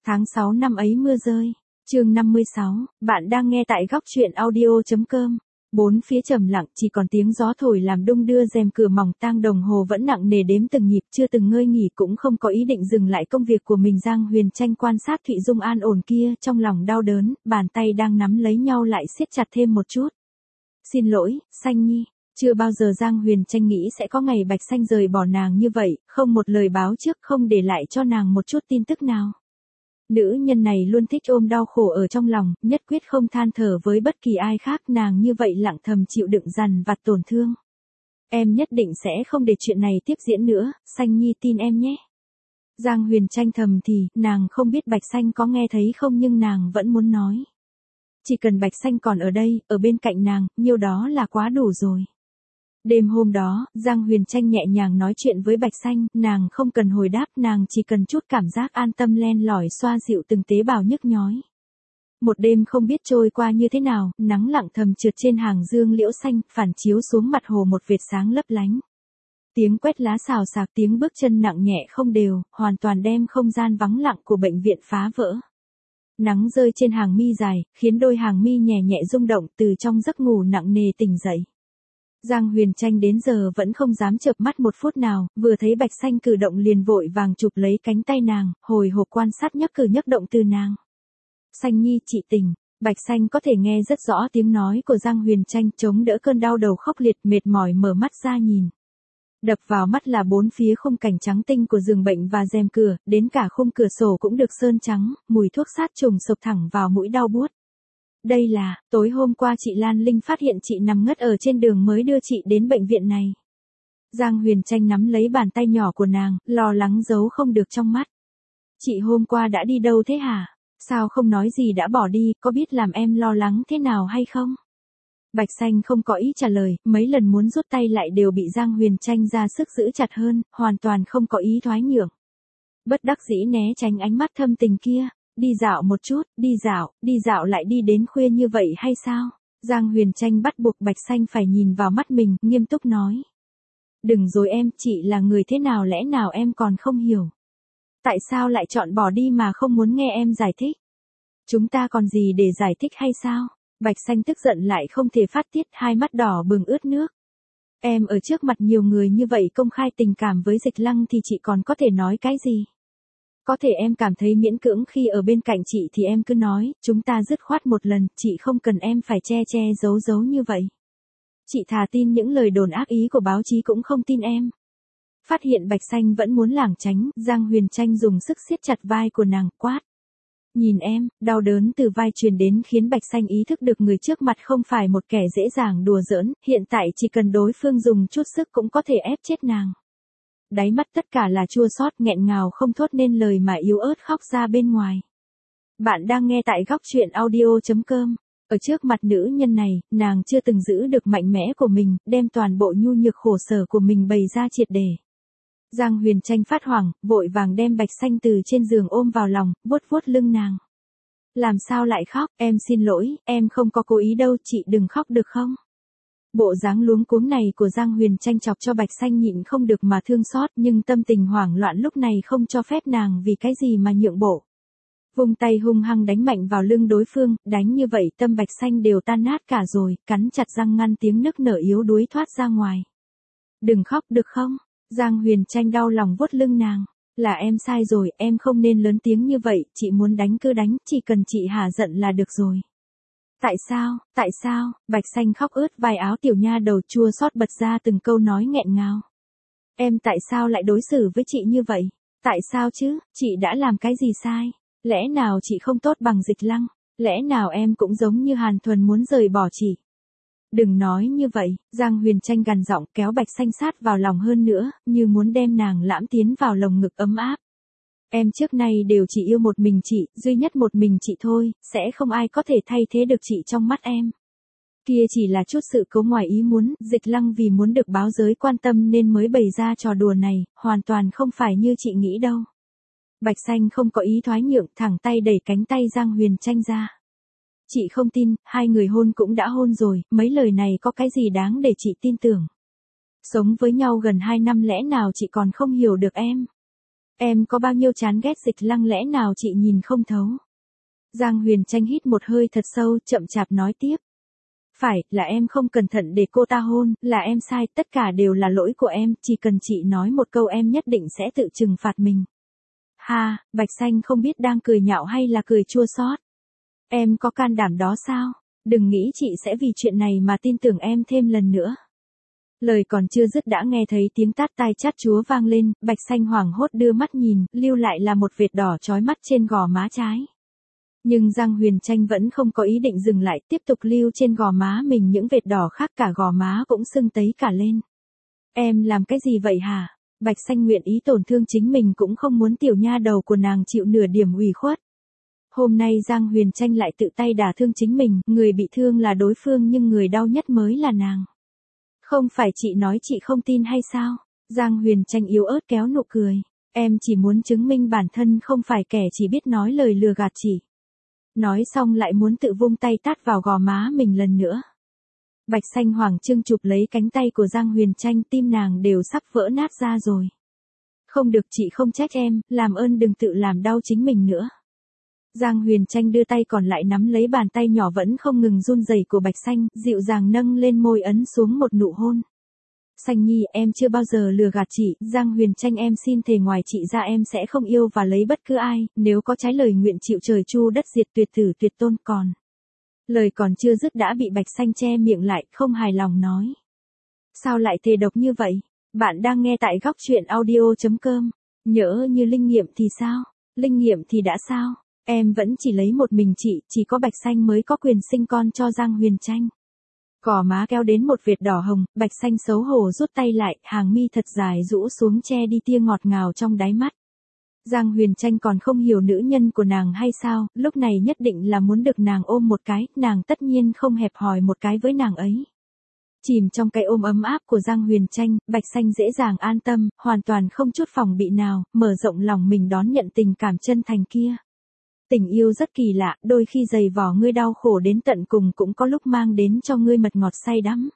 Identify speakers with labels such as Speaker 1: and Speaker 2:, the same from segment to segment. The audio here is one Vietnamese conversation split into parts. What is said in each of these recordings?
Speaker 1: Tháng 6 năm ấy mưa rơi. Chương 56, bạn đang nghe tại góc truyện audio.com. Bốn phía trầm lặng, chỉ còn tiếng gió thổi làm đung đưa rèm cửa mỏng tang, đồng hồ vẫn nặng nề đếm từng nhịp, chưa từng ngơi nghỉ, cũng không có ý định dừng lại công việc của mình. Giang Huyền Tranh quan sát Thụy Dung an ổn kia, trong lòng đau đớn, bàn tay đang nắm lấy nhau lại siết chặt thêm một chút. Xin lỗi, Xanh Nhi. Chưa bao giờ Giang Huyền Tranh nghĩ sẽ có ngày Bạch Xanh rời bỏ nàng như vậy, không một lời báo trước, không để lại cho nàng một chút tin tức nào. Nữ nhân này luôn thích ôm đau khổ ở trong lòng, nhất quyết không than thở với bất kỳ ai khác, nàng như vậy lặng thầm chịu đựng dằn vặt tổn thương. Em nhất định sẽ không để chuyện này tiếp diễn nữa, Xanh Nhi tin em nhé. Giang Huyền Tranh thầm thì, nàng không biết Bạch Xanh có nghe thấy không, nhưng nàng vẫn muốn nói. Chỉ cần Bạch Xanh còn ở đây, ở bên cạnh nàng, nhiêu đó là quá đủ rồi. Đêm hôm đó, Giang Huyền Tranh nhẹ nhàng nói chuyện với Bạch Xanh, nàng không cần hồi đáp, nàng chỉ cần chút cảm giác an tâm len lỏi xoa dịu từng tế bào nhức nhói. Một đêm không biết trôi qua như thế nào, nắng lặng thầm trượt trên hàng dương liễu xanh, phản chiếu xuống mặt hồ một vệt sáng lấp lánh. Tiếng quét lá xào xạc, tiếng bước chân nặng nhẹ không đều, hoàn toàn đem không gian vắng lặng của bệnh viện phá vỡ. Nắng rơi trên hàng mi dài, khiến đôi hàng mi nhẹ nhẹ rung động, từ trong giấc ngủ nặng nề tỉnh dậy. Giang Huyền Tranh đến giờ vẫn không dám chợp mắt một phút nào, vừa thấy Bạch Xanh cử động liền vội vàng chụp lấy cánh tay nàng, hồi hộp quan sát nhấc cử nhấc động từ nàng. Xanh Nhi, chị tỉnh. Bạch Xanh có thể nghe rất rõ tiếng nói của Giang Huyền Tranh, chống đỡ cơn đau đầu khốc liệt, mệt mỏi mở mắt ra nhìn. Đập vào mắt là bốn phía khung cảnh trắng tinh của giường bệnh và rèm cửa, đến cả khung cửa sổ cũng được sơn trắng, mùi thuốc sát trùng sộc thẳng vào mũi đau buốt. Đây là, tối hôm qua chị Lan Linh phát hiện chị nằm ngất ở trên đường mới đưa chị đến bệnh viện này. Giang Huyền Tranh nắm lấy bàn tay nhỏ của nàng, lo lắng giấu không được trong mắt. Chị hôm qua đã đi đâu thế hả? Sao không nói gì đã bỏ đi, có biết làm em lo lắng thế nào hay không? Bạch Xanh không có ý trả lời, mấy lần muốn rút tay lại đều bị Giang Huyền Tranh ra sức giữ chặt hơn, hoàn toàn không có ý thoái nhượng. Bất đắc dĩ né tránh ánh mắt thâm tình kia. Đi dạo một chút, đi dạo lại đi đến khuya như vậy hay sao? Giang Huyền Tranh bắt buộc Bạch Xanh phải nhìn vào mắt mình, nghiêm túc nói. Đừng rồi em, chị là người thế nào lẽ nào em còn không hiểu? Tại sao lại chọn bỏ đi mà không muốn nghe em giải thích? Chúng ta còn gì để giải thích hay sao? Bạch Xanh tức giận lại không thể phát tiết, hai mắt đỏ bừng ướt nước. Em ở trước mặt nhiều người như vậy công khai tình cảm với Dịch Lăng thì chị còn có thể nói cái gì? Có thể em cảm thấy miễn cưỡng khi ở bên cạnh chị thì em cứ nói, chúng ta dứt khoát một lần, chị không cần em phải che giấu như vậy. Chị thà tin những lời đồn ác ý của báo chí cũng không tin em. Phát hiện Bạch Xanh vẫn muốn lảng tránh, Giang Huyền Tranh dùng sức siết chặt vai của nàng, quát. Nhìn em, đau đớn từ vai truyền đến khiến Bạch Xanh ý thức được người trước mặt không phải một kẻ dễ dàng đùa giỡn, hiện tại chỉ cần đối phương dùng chút sức cũng có thể ép chết nàng. Đáy mắt tất cả là chua xót, nghẹn ngào không thốt nên lời mà yếu ớt khóc ra bên ngoài. Bạn đang nghe tại góc truyện audio.com. Ở trước mặt nữ nhân này, nàng chưa từng giữ được mạnh mẽ của mình, đem toàn bộ nhu nhược khổ sở của mình bày ra triệt để. Giang Huyền Tranh phát hoảng, vội vàng đem Bạch Xanh từ trên giường ôm vào lòng, vuốt vuốt lưng nàng. Làm sao lại khóc, em xin lỗi, em không có cố ý đâu, chị đừng khóc được không? Bộ dáng luống cuống này của Giang Huyền Tranh chọc cho Bạch Xanh nhịn không được mà thương xót, nhưng tâm tình hoảng loạn lúc này không cho phép nàng vì cái gì mà nhượng bộ. Vùng tay hung hăng đánh mạnh vào lưng đối phương, đánh như vậy tâm Bạch Xanh đều tan nát cả rồi, cắn chặt răng ngăn tiếng nức nở yếu đuối thoát ra ngoài. Đừng khóc được không? Giang Huyền Tranh đau lòng vuốt lưng nàng. Là em sai rồi, em không nên lớn tiếng như vậy, chị muốn đánh cứ đánh, chỉ cần chị hả giận là được rồi. Tại sao, Bạch Xanh khóc ướt vai áo tiểu nha đầu chua xót bật ra từng câu nói nghẹn ngào. Em tại sao lại đối xử với chị như vậy? Tại sao chứ, chị đã làm cái gì sai? Lẽ nào chị không tốt bằng Dịch Lăng? Lẽ nào em cũng giống như Hàn Thuần muốn rời bỏ chị? Đừng nói như vậy, Giang Huyền Tranh gằn giọng kéo Bạch Xanh sát vào lòng hơn nữa, như muốn đem nàng lãm tiến vào lồng ngực ấm áp. Em trước nay đều chỉ yêu một mình chị, duy nhất một mình chị thôi, sẽ không ai có thể thay thế được chị trong mắt em. Kia chỉ là chút sự cố ngoài ý muốn, Dịch Lăng vì muốn được báo giới quan tâm nên mới bày ra trò đùa này, hoàn toàn không phải như chị nghĩ đâu. Bạch Xanh không có ý thoái nhượng, thẳng tay đẩy cánh tay Giang Huyền Tranh ra. Chị không tin, hai người hôn cũng đã hôn rồi, mấy lời này có cái gì đáng để chị tin tưởng. Sống với nhau gần 2 năm lẽ nào chị còn không hiểu được em. Em có bao nhiêu chán ghét Dịch Lăng lẽ nào chị nhìn không thấu. Giang Huyền Tranh hít một hơi thật sâu, chậm chạp nói tiếp. Phải, là em không cẩn thận để cô ta hôn, là em sai, tất cả đều là lỗi của em, chỉ cần chị nói một câu em nhất định sẽ tự trừng phạt mình. Ha, Bạch Xanh không biết đang cười nhạo hay là cười chua xót. Em có can đảm đó sao? Đừng nghĩ chị sẽ vì chuyện này mà tin tưởng em thêm lần nữa. Lời còn chưa dứt đã nghe thấy tiếng tát tai chát chúa vang lên, Bạch Xanh hoảng hốt đưa mắt nhìn, lưu lại là một vệt đỏ chói mắt trên gò má trái. Nhưng Giang Huyền Tranh vẫn không có ý định dừng lại, tiếp tục lưu trên gò má mình những vệt đỏ khác, cả gò má cũng sưng tấy cả lên. Em làm cái gì vậy hả? Bạch Xanh nguyện ý tổn thương chính mình cũng không muốn tiểu nha đầu của nàng chịu nửa điểm ủy khuất. Hôm nay Giang Huyền Tranh lại tự tay đả thương chính mình, người bị thương là đối phương nhưng người đau nhất mới là nàng. Không phải chị nói chị không tin hay sao? Giang Huyền Tranh yếu ớt kéo nụ cười. Em chỉ muốn chứng minh bản thân không phải kẻ chỉ biết nói lời lừa gạt chị. Nói xong lại muốn tự vung tay tát vào gò má mình lần nữa. Bạch Xanh hoảng trương chụp lấy cánh tay của Giang Huyền Tranh, tim nàng đều sắp vỡ nát ra rồi. Không được, chị không trách em, làm ơn đừng tự làm đau chính mình nữa. Giang Huyền Tranh đưa tay còn lại nắm lấy bàn tay nhỏ vẫn không ngừng run rẩy của Bạch Xanh, dịu dàng nâng lên môi ấn xuống một nụ hôn. Xanh Nhi, em chưa bao giờ lừa gạt chị, Giang Huyền Tranh em xin thề ngoài chị ra em sẽ không yêu và lấy bất cứ ai, nếu có trái lời nguyện chịu trời chu đất diệt, tuyệt tử tuyệt tôn. Còn. Lời còn chưa dứt đã bị Bạch Xanh che miệng lại, không hài lòng nói. Sao lại thề độc như vậy? Bạn đang nghe tại góc truyện audio.com. Nhỡ như linh nghiệm thì sao? Linh nghiệm thì đã sao? Em vẫn chỉ lấy một mình chị, chỉ có Bạch Xanh mới có quyền sinh con cho Giang Huyền Tranh. Gò má kéo đến một vệt đỏ hồng, Bạch Xanh xấu hổ rút tay lại, hàng mi thật dài rũ xuống che đi tia ngọt ngào trong đáy mắt. Giang Huyền Tranh còn không hiểu nữ nhân của nàng hay sao, lúc này nhất định là muốn được nàng ôm một cái, nàng tất nhiên không hẹp hòi một cái với nàng ấy. Chìm trong cái ôm ấm áp của Giang Huyền Tranh, Bạch Xanh dễ dàng an tâm, hoàn toàn không chút phòng bị nào, mở rộng lòng mình đón nhận tình cảm chân thành kia. Tình yêu rất kỳ lạ, đôi khi dày vò ngươi đau khổ đến tận cùng cũng có lúc mang đến cho ngươi mật ngọt say đắm.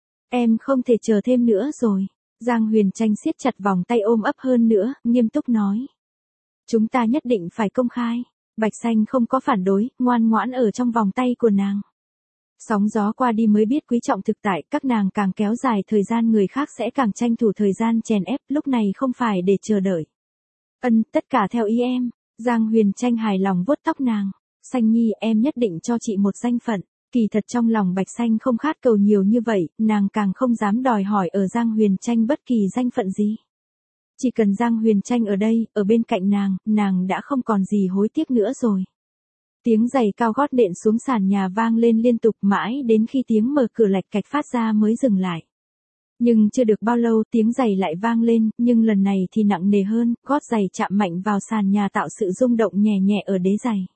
Speaker 1: Em không thể chờ thêm nữa rồi. Giang Huyền Tranh siết chặt vòng tay ôm ấp hơn nữa, nghiêm túc nói. Chúng ta nhất định phải công khai. Bạch Xanh không có phản đối, ngoan ngoãn ở trong vòng tay của nàng. Sóng gió qua đi mới biết quý trọng thực tại, các nàng càng kéo dài thời gian người khác sẽ càng tranh thủ thời gian chèn ép, lúc này không phải để chờ đợi. Tất cả theo ý em. Giang Huyền Tranh hài lòng vuốt tóc nàng. Xanh Nhi, em nhất định cho chị một danh phận. Kỳ thật trong lòng Bạch Xanh không khát cầu nhiều như vậy, nàng càng không dám đòi hỏi ở Giang Huyền Tranh bất kỳ danh phận gì. Chỉ cần Giang Huyền Tranh ở đây, ở bên cạnh nàng đã không còn gì hối tiếc nữa rồi. Tiếng giày cao gót nện xuống sàn nhà vang lên liên tục mãi đến khi tiếng mở cửa lạch cạch phát ra mới dừng lại. Nhưng chưa được bao lâu tiếng giày lại vang lên, nhưng lần này thì nặng nề hơn, gót giày chạm mạnh vào sàn nhà tạo sự rung động nhẹ nhẹ ở đế giày.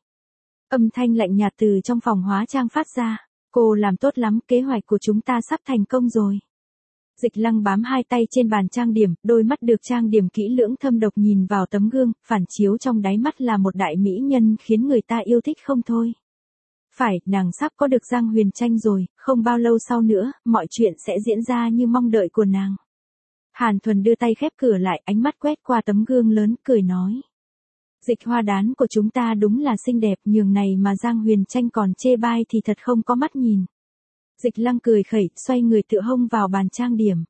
Speaker 1: Âm thanh lạnh nhạt từ trong phòng hóa trang phát ra. Cô làm tốt lắm, kế hoạch của chúng ta sắp thành công rồi. Dịch Lăng bám hai tay trên bàn trang điểm, đôi mắt được trang điểm kỹ lưỡng thâm độc nhìn vào tấm gương, phản chiếu trong đáy mắt là một đại mỹ nhân khiến người ta yêu thích không thôi. Phải, nàng sắp có được Giang Huyền Tranh rồi, không bao lâu sau nữa, mọi chuyện sẽ diễn ra như mong đợi của nàng. Hàn Thuần đưa tay khép cửa lại, ánh mắt quét qua tấm gương lớn, cười nói. Dịch Hoa đán của chúng ta đúng là xinh đẹp, nhường này mà Giang Huyền Tranh còn chê bai thì thật không có mắt nhìn. Dịch Lăng cười khẩy, xoay người tựa hông vào bàn trang điểm.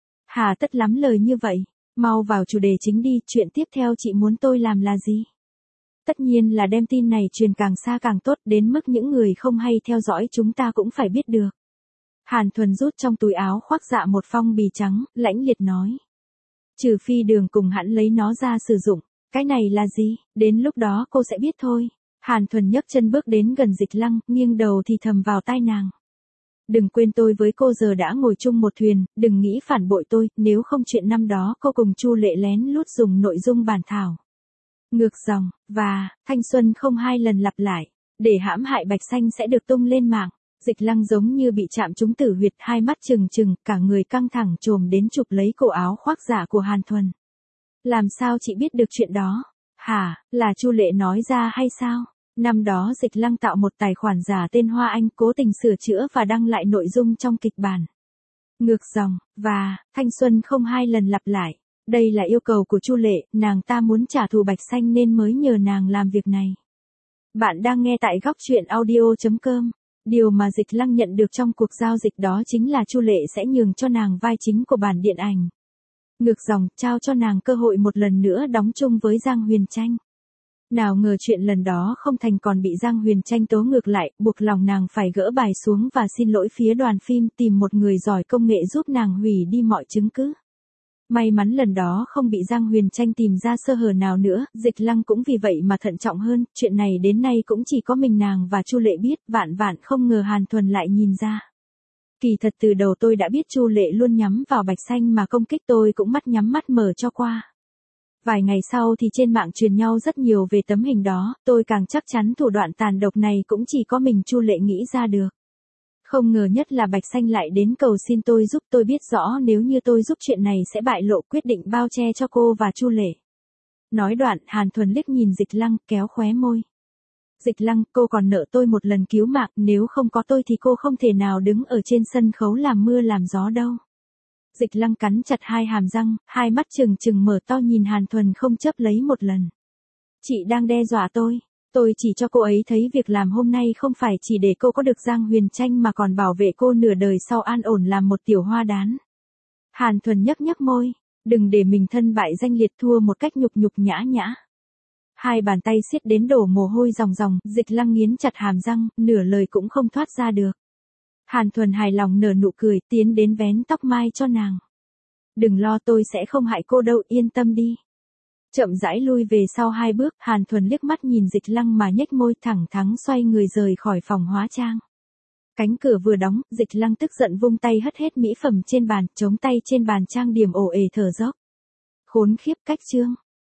Speaker 1: Hà tất lắm lời như vậy, mau vào chủ đề chính đi, chuyện tiếp theo chị muốn tôi làm là gì? Tất nhiên là đem tin này truyền càng xa càng tốt, đến mức những người không hay theo dõi chúng ta cũng phải biết được. Hàn Thuần rút trong túi áo khoác dạ một phong bì trắng, lãnh liệt nói. Trừ phi Đường cùng hãn lấy nó ra sử dụng, cái này là gì, đến lúc đó cô sẽ biết thôi. Hàn Thuần nhấc chân bước đến gần Dịch Lăng, nghiêng đầu thì thầm vào tai nàng. Đừng quên tôi với cô giờ đã ngồi chung một thuyền, đừng nghĩ phản bội tôi, nếu không chuyện năm đó cô cùng Chu Lệ lén lút dùng nội dung bản thảo. Ngược dòng, và, thanh xuân không hai lần lặp lại, để hãm hại Bạch Xanh sẽ được tung lên mạng. Dịch Lăng giống như bị chạm trúng tử huyệt, hai mắt trừng trừng, cả người căng thẳng trồm đến chụp lấy cổ áo khoác dạ của Hàn Thuần. Làm sao chị biết được chuyện đó? Hả, là Chu Lệ nói ra hay sao? Năm đó Dịch Lăng tạo một tài khoản giả tên Hoa Anh, cố tình sửa chữa và đăng lại nội dung trong kịch bản. Ngược dòng, và, thanh xuân không hai lần lặp lại. Đây là yêu cầu của Chu Lệ, nàng ta muốn trả thù Bạch Xanh nên mới nhờ nàng làm việc này. Bạn đang nghe tại góc truyện audio.com. Điều mà Dịch Lăng nhận được trong cuộc giao dịch đó chính là Chu Lệ sẽ nhường cho nàng vai chính của bản điện ảnh. Ngược dòng, trao cho nàng cơ hội một lần nữa đóng chung với Giang Huyền Tranh. Nào ngờ chuyện lần đó không thành còn bị Giang Huyền Tranh tố ngược lại, buộc lòng nàng phải gỡ bài xuống và xin lỗi phía đoàn phim, tìm một người giỏi công nghệ giúp nàng hủy đi mọi chứng cứ. May mắn lần đó không bị Giang Huyền Tranh tìm ra sơ hở nào nữa, Dịch Lăng cũng vì vậy mà thận trọng hơn, chuyện này đến nay cũng chỉ có mình nàng và Chu Lệ biết, vạn vạn không ngờ Hàn Thuần lại nhìn ra. Kỳ thật từ đầu tôi đã biết Chu Lệ luôn nhắm vào Bạch Xanh mà công kích tôi cũng mắt nhắm mắt mở cho qua. Vài ngày sau thì trên mạng truyền nhau rất nhiều về tấm hình đó, tôi càng chắc chắn thủ đoạn tàn độc này cũng chỉ có mình Chu Lệ nghĩ ra được. Không ngờ nhất là Bạch Xanh lại đến cầu xin tôi giúp, tôi biết rõ nếu như tôi giúp chuyện này sẽ bại lộ, quyết định bao che cho cô và Chu Lệ. Nói đoạn, Hàn Thuần liếc nhìn Dịch Lăng, kéo khóe môi. Dịch Lăng, cô còn nợ tôi một lần cứu mạng, nếu không có tôi thì cô không thể nào đứng ở trên sân khấu làm mưa làm gió đâu. Dịch Lăng cắn chặt hai hàm răng, hai mắt trừng trừng mở to nhìn Hàn Thuần không chớp lấy một lần. Chị đang đe dọa tôi chỉ cho cô ấy thấy việc làm hôm nay không phải chỉ để cô có được Giang Huyền Tranh mà còn bảo vệ cô nửa đời sau an ổn làm một tiểu hoa đán. Hàn Thuần nhếch môi, đừng để mình thân bại danh liệt, thua một cách nhục nhã nhã. Hai bàn tay siết đến đổ mồ hôi ròng ròng, Dịch Lăng nghiến chặt hàm răng, nửa lời cũng không thoát ra được. Hàn Thuần hài lòng nở nụ cười, tiến đến vén tóc mai cho nàng. Đừng lo, tôi sẽ không hại cô đâu, yên tâm đi. Chậm rãi lui về sau hai bước, Hàn Thuần liếc mắt nhìn Dịch Lăng mà nhếch môi, thẳng thắn xoay người rời khỏi phòng hóa trang. Cánh cửa vừa đóng, Dịch Lăng tức giận vung tay hất hết mỹ phẩm trên bàn, chống tay trên bàn trang điểm ồ ề thở dốc. Khốn khiếp, cách chương.